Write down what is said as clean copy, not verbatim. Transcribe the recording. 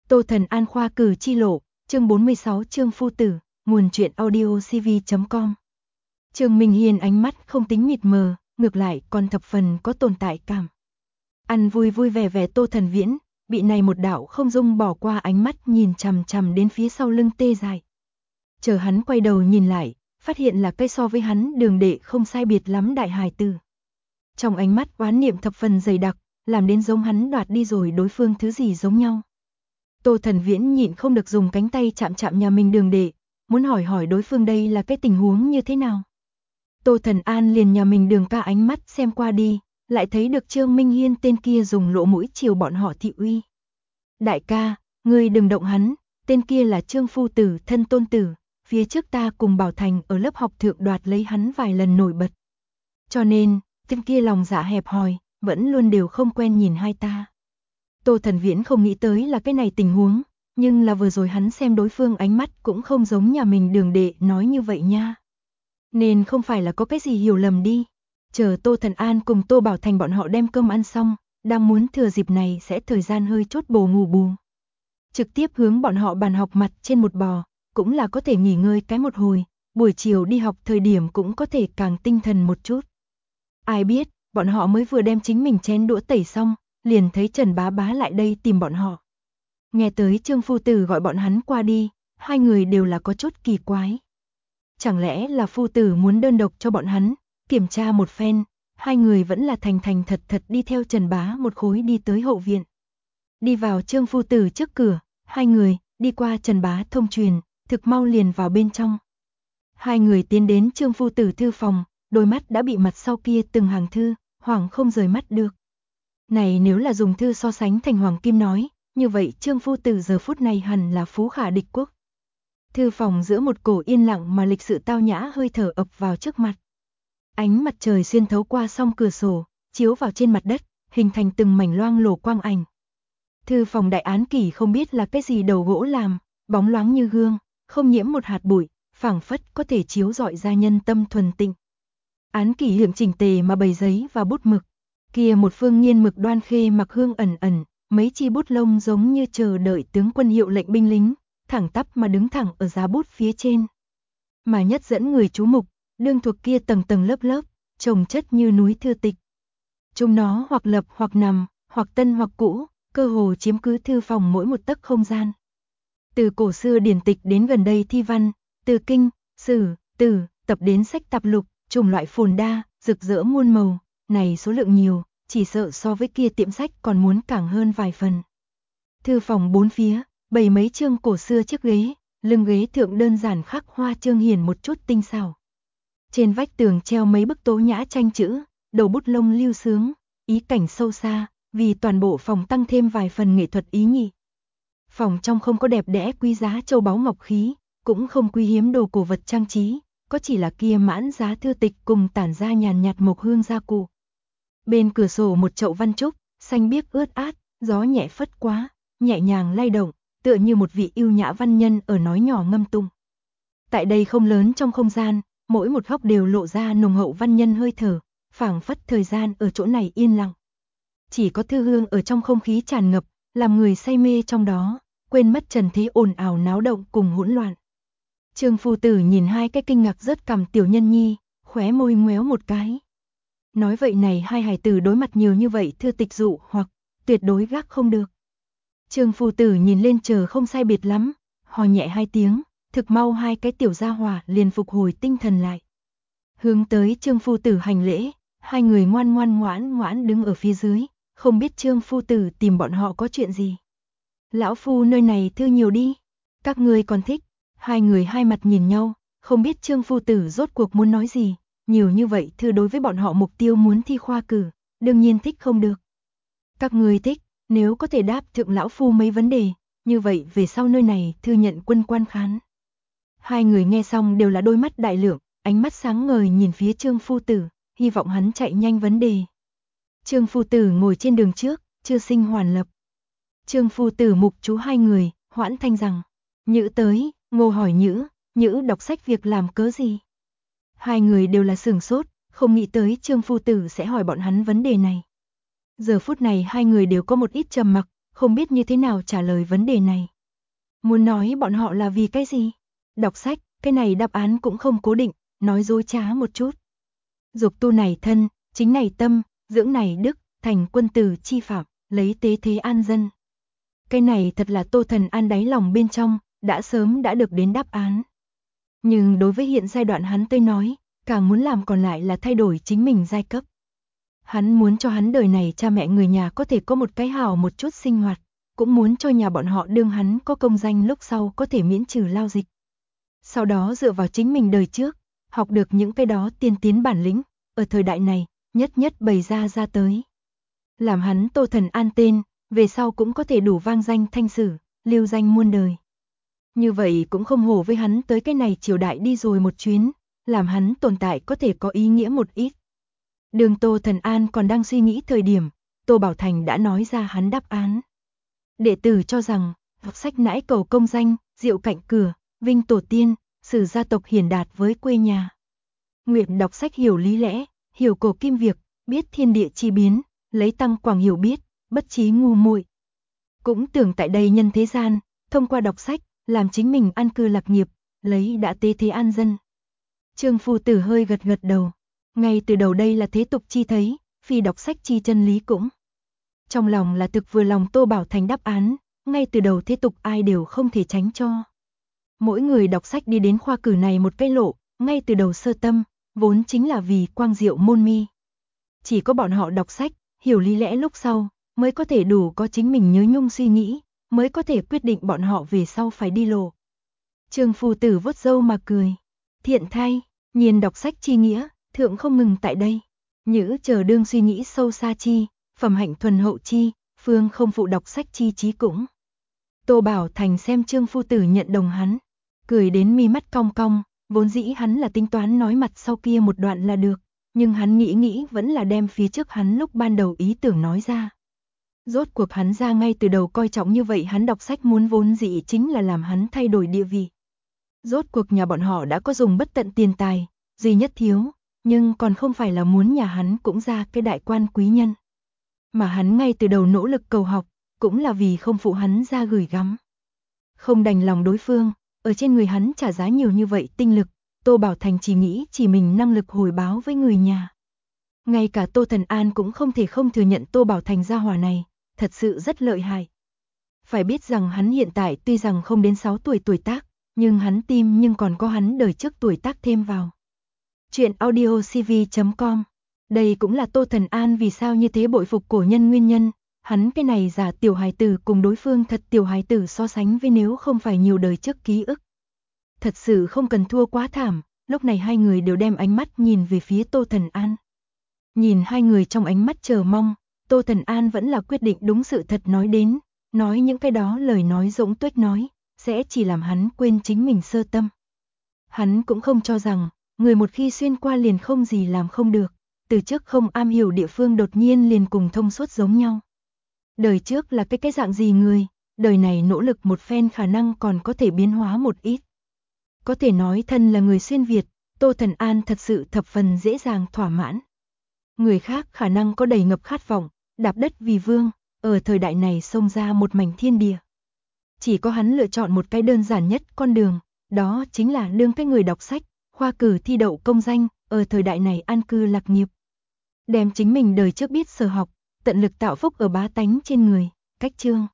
Tô Thần An khoa cử chi lộ, chương 46 Trương Phu Tử, nguồn truyện audio cv.com. Trương Minh Hiên ánh mắt không tính mịt mờ, ngược lại còn thập phần có tồn tại cảm. Ăn vui vui vẻ vẻ Tô Thần Viễn, bị này một đạo không dung bỏ qua ánh mắt nhìn chằm chằm đến phía sau lưng tê dại. Chờ hắn quay đầu nhìn lại, phát hiện là cây so với hắn đường đệ không sai biệt lắm đại hài tử. Trong ánh mắt oán niệm thập phần dày đặc, làm đến giống hắn đoạt đi rồi đối phương thứ gì giống nhau. Tô Thần Viễn nhịn không được dùng cánh tay chạm chạm nhà mình đường đệ, muốn hỏi đối phương đây là cái tình huống như thế nào. Tô Thần An liền nhà mình đường ca ánh mắt xem qua đi, lại thấy được Trương Minh Hiên tên kia dùng lỗ mũi chiều bọn họ thị uy. Đại ca, ngươi đừng động hắn, tên kia là Trương Phu Tử thân tôn tử, phía trước ta cùng Bảo Thành ở lớp học thượng đoạt lấy hắn vài lần nổi bật. Cho nên, tên kia lòng dạ hẹp hòi, vẫn luôn đều không quen nhìn hai ta. Tô Thần Viễn không nghĩ tới là cái này tình huống, nhưng là vừa rồi hắn xem đối phương ánh mắt cũng không giống nhà mình đường đệ nói như vậy nha. Nên không phải là có cái gì hiểu lầm đi. Chờ Tô Thần An cùng Tô Bảo Thành bọn họ đem cơm ăn xong, đang muốn thừa dịp này sẽ thời gian hơi chốt bồ ngủ bù. Trực tiếp hướng bọn họ bàn học mặt trên một bò, cũng là có thể nghỉ ngơi cái một hồi, buổi chiều đi học thời điểm cũng có thể càng tinh thần một chút. Ai biết, bọn họ mới vừa đem chính mình chén đũa tẩy xong, liền thấy Trần Bá Bá lại đây tìm bọn họ. Nghe tới Trương Phu Tử gọi bọn hắn qua đi, hai người đều là có chút kỳ quái. Chẳng lẽ là Phu Tử muốn đơn độc cho bọn hắn kiểm tra một phen, hai người vẫn là thành thành thật thật đi theo Trần Bá một khối đi tới hậu viện. Đi vào Trương Phu Tử trước cửa, hai người đi qua Trần Bá thông truyền, thực mau liền vào bên trong. Hai người tiến đến Trương Phu Tử thư phòng, đôi mắt đã bị mặt sau kia từng hàng thư, hoảng không rời mắt được. Này nếu là dùng thư so sánh thành hoàng kim nói, như vậy Trương Phu Tử giờ phút này hẳn là phú khả địch quốc. Thư phòng giữa một cổ yên lặng mà lịch sự tao nhã hơi thở ập vào trước mặt. Ánh mặt trời xuyên thấu qua song cửa sổ, chiếu vào trên mặt đất, hình thành từng mảnh loang lổ quang ảnh. Thư phòng đại án kỷ không biết là cái gì đầu gỗ làm, bóng loáng như gương, không nhiễm một hạt bụi, phảng phất có thể chiếu rọi ra nhân tâm thuần tịnh. Án kỷ hiểm chỉnh tề mà bày giấy và bút mực. Kia một phương nghiên mực đoan khê mặc hương ẩn ẩn, mấy chi bút lông giống như chờ đợi tướng quân hiệu lệnh binh lính, thẳng tắp mà đứng thẳng ở giá bút phía trên. Mà nhất dẫn người chú mục, đương thuộc kia tầng tầng lớp lớp, chồng chất như núi thư tịch. Chúng nó hoặc lập hoặc nằm, hoặc tân hoặc cũ, cơ hồ chiếm cứ thư phòng mỗi một tấc không gian. Từ cổ xưa điển tịch đến gần đây thi văn, từ kinh, sử, từ, tập đến sách tạp lục, chủng loại phồn đa, rực rỡ muôn màu, này số lượng nhiều, chỉ sợ so với kia tiệm sách còn muốn càng hơn vài phần. Thư phòng bốn phía, bày mấy chương cổ xưa chiếc ghế, lưng ghế thượng đơn giản khắc hoa chương hiển một chút tinh xảo. Trên vách tường treo mấy bức tố nhã tranh chữ, đầu bút lông lưu sướng, ý cảnh sâu xa, vì toàn bộ phòng tăng thêm vài phần nghệ thuật ý nhị. Phòng trong không có đẹp đẽ quý giá châu báu ngọc khí, cũng không quý hiếm đồ cổ vật trang trí, có chỉ là kia mãn giá thư tịch cùng tản ra nhàn nhạt mộc hương gia cụ. Bên cửa sổ một chậu văn trúc, xanh biếc ướt át, gió nhẹ phất quá, nhẹ nhàng lay động, tựa như một vị yêu nhã văn nhân ở nói nhỏ ngâm tung. Tại đây không lớn trong không gian, mỗi một góc đều lộ ra nồng hậu văn nhân hơi thở, phảng phất thời gian ở chỗ này yên lặng. Chỉ có thư hương ở trong không khí tràn ngập, làm người say mê trong đó, quên mất trần thế ồn ào náo động cùng hỗn loạn. Trương Phu Tử nhìn hai cái kinh ngạc rớt cằm tiểu nhân nhi, khóe môi ngoéo một cái. Nói vậy này hai hài tử đối mặt nhiều như vậy thư tịch dụ hoặc tuyệt đối gác không được. Trương Phu Tử nhìn lên chờ không sai biệt lắm, hò nhẹ hai tiếng, thực mau hai cái tiểu gia hỏa liền phục hồi tinh thần lại. Hướng tới Trương Phu Tử hành lễ, hai người ngoan ngoãn đứng ở phía dưới, không biết Trương Phu Tử tìm bọn họ có chuyện gì. Lão Phu nơi này thư nhiều đi, các ngươi còn thích. Hai người hai mặt nhìn nhau, không biết Trương Phu Tử rốt cuộc muốn nói gì, nhiều như vậy thư đối với bọn họ mục tiêu muốn thi khoa cử, đương nhiên thích không được. Các ngươi thích, nếu có thể đáp thượng lão phu mấy vấn đề, như vậy về sau nơi này thư nhận quân quan khán. Hai người nghe xong đều là đôi mắt đại lượng, ánh mắt sáng ngời nhìn phía Trương Phu Tử, hy vọng hắn chạy nhanh vấn đề. Trương Phu Tử ngồi trên đường trước, chưa sinh hoàn lập. Trương Phu Tử mục chú hai người, hoãn thanh rằng, Nhữ tới. Ngô hỏi Nhữ đọc sách việc làm cớ gì? Hai người đều là sửng sốt, không nghĩ tới Trương Phu Tử sẽ hỏi bọn hắn vấn đề này. Giờ phút này hai người đều có một ít trầm mặc, không biết như thế nào trả lời vấn đề này. Muốn nói bọn họ là vì cái gì? Đọc sách, cái này đáp án cũng không cố định, nói dối trá một chút. Dục tu này thân, chính này tâm, dưỡng này đức, thành quân tử chi phạm, lấy tế thế an dân. Cái này thật là Tô Thần An đáy lòng bên trong, đã sớm đã được đến đáp án. Nhưng đối với hiện giai đoạn hắn tới nói, càng muốn làm còn lại là thay đổi chính mình giai cấp. Hắn muốn cho hắn đời này cha mẹ người nhà có thể có một cái hào một chút sinh hoạt, cũng muốn cho nhà bọn họ đương hắn có công danh lúc sau có thể miễn trừ lao dịch. Sau đó dựa vào chính mình đời trước, học được những cái đó tiên tiến bản lĩnh, ở thời đại này, nhất nhất bày ra tới. Làm hắn Tô Thần An tên, về sau cũng có thể đủ vang danh thanh sử, lưu danh muôn đời. Như vậy cũng không hổ với hắn tới cái này triều đại đi rồi một chuyến, làm hắn tồn tại có thể có ý nghĩa một ít. Đường Tô Thần An còn đang suy nghĩ thời điểm, Tô Bảo Thành đã nói ra hắn đáp án. Đệ tử cho rằng, học sách nãi cầu công danh, diệu cạnh cửa, vinh tổ tiên, sử gia tộc hiển đạt với quê nhà. Nguyện đọc sách hiểu lý lẽ, hiểu cổ kim việc, biết thiên địa chi biến, lấy tăng quảng hiểu biết, bất trí ngu muội. Cũng tưởng tại đây nhân thế gian, thông qua đọc sách, làm chính mình an cư lạc nghiệp, lấy đã tế thế an dân. Trương phu tử hơi gật gật đầu. Ngay từ đầu đây là thế tục chi thấy, phi đọc sách chi chân lý cũng. Trong lòng là thực vừa lòng Tô Bảo Thành đáp án, ngay từ đầu thế tục ai đều không thể tránh cho. Mỗi người đọc sách đi đến khoa cử này một cái lộ, ngay từ đầu sơ tâm, vốn chính là vì quang diệu môn mi. Chỉ có bọn họ đọc sách, hiểu lý lẽ lúc sau, mới có thể đủ có chính mình nhớ nhung suy nghĩ, mới có thể quyết định bọn họ về sau phải đi lộ. Trương phu tử vuốt râu mà cười. Thiện thay, nhìn đọc sách chi nghĩa, thượng không ngừng tại đây. Nhữ chờ đương suy nghĩ sâu xa chi, phẩm hạnh thuần hậu chi, phương không phụ đọc sách chi trí cũng. Tô Bảo Thành xem Trương phu tử nhận đồng hắn, cười đến mi mắt cong cong, vốn dĩ hắn là tính toán nói mặt sau kia một đoạn là được, nhưng hắn nghĩ vẫn là đem phía trước hắn lúc ban đầu ý tưởng nói ra. Rốt cuộc hắn ra ngay từ đầu coi trọng như vậy, hắn đọc sách muốn vốn dĩ chính là làm hắn thay đổi địa vị. Rốt cuộc nhà bọn họ đã có dùng bất tận tiền tài, duy nhất thiếu, nhưng còn không phải là muốn nhà hắn cũng ra cái đại quan quý nhân. Mà hắn ngay từ đầu nỗ lực cầu học, cũng là vì không phụ hắn ra gửi gắm. Không đành lòng đối phương, ở trên người hắn trả giá nhiều như vậy tinh lực, Tô Bảo Thành chỉ nghĩ chỉ mình năng lực hồi báo với người nhà. Ngay cả Tô Thần An cũng không thể không thừa nhận Tô Bảo Thành gia hỏa này, thật sự rất lợi hại. Phải biết rằng hắn hiện tại tuy rằng không đến 6 tuổi tuổi tác, nhưng hắn tim nhưng còn có hắn đời trước tuổi tác thêm vào. Chuyện audio cv.com. Đây cũng là Tô Thần An vì sao như thế bội phục cổ nhân nguyên nhân, hắn cái này giả tiểu hài tử cùng đối phương thật tiểu hài tử so sánh với nếu không phải nhiều đời trước ký ức. Thật sự không cần thua quá thảm, lúc này hai người đều đem ánh mắt nhìn về phía Tô Thần An. Nhìn hai người trong ánh mắt chờ mong, Tô Thần An vẫn là quyết định đúng sự thật nói đến, nói những cái đó lời nói rỗng tuếch nói, sẽ chỉ làm hắn quên chính mình sơ tâm. Hắn cũng không cho rằng, người một khi xuyên qua liền không gì làm không được, từ trước không am hiểu địa phương đột nhiên liền cùng thông suốt giống nhau. Đời trước là cái dạng gì người, đời này nỗ lực một phen khả năng còn có thể biến hóa một ít. Có thể nói thân là người xuyên Việt, Tô Thần An thật sự thập phần dễ dàng thỏa mãn. Người khác khả năng có đầy ngập khát vọng, đạp đất vì vương, ở thời đại này xông ra một mảnh thiên địa. Chỉ có hắn lựa chọn một cái đơn giản nhất con đường, đó chính là đương cái người đọc sách, khoa cử thi đậu công danh, ở thời đại này an cư lạc nghiệp. Đem chính mình đời trước biết sở học, tận lực tạo phúc ở bá tánh trên người, cách chương.